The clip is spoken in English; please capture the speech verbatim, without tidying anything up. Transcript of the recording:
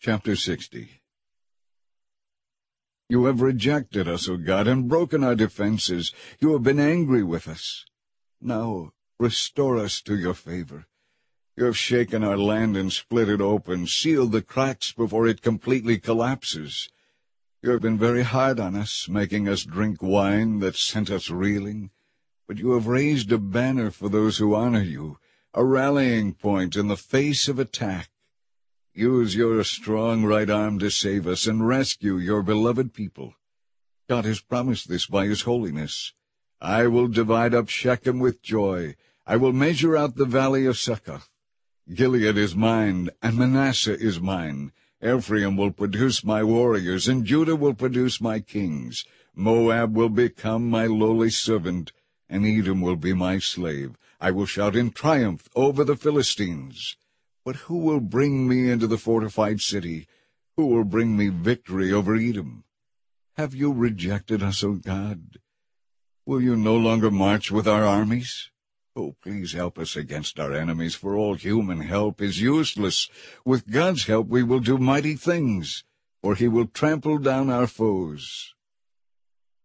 Chapter sixty. You have rejected us, O God, and broken our defenses. You have been angry with us. Now restore us to your favor. You have shaken our land and split it open, sealed the cracks before it completely collapses. You have been very hard on us, making us drink wine that sent us reeling. But you have raised a banner for those who honor you, a rallying point in the face of attack. Use your strong right arm to save us and rescue your beloved people. God has promised this by his holiness. I will divide up Shechem with joy. I will measure out the valley of Succoth. Gilead is mine, and Manasseh is mine. Ephraim will produce my warriors, and Judah will produce my kings. Moab will become my lowly servant, and Edom will be my slave. I will shout in triumph over the Philistines. But who will bring me into the fortified city? Who will bring me victory over Edom? Have you rejected us, O God? Will you no longer march with our armies? Oh, please help us against our enemies, for all human help is useless. With God's help we will do mighty things, for he will trample down our foes.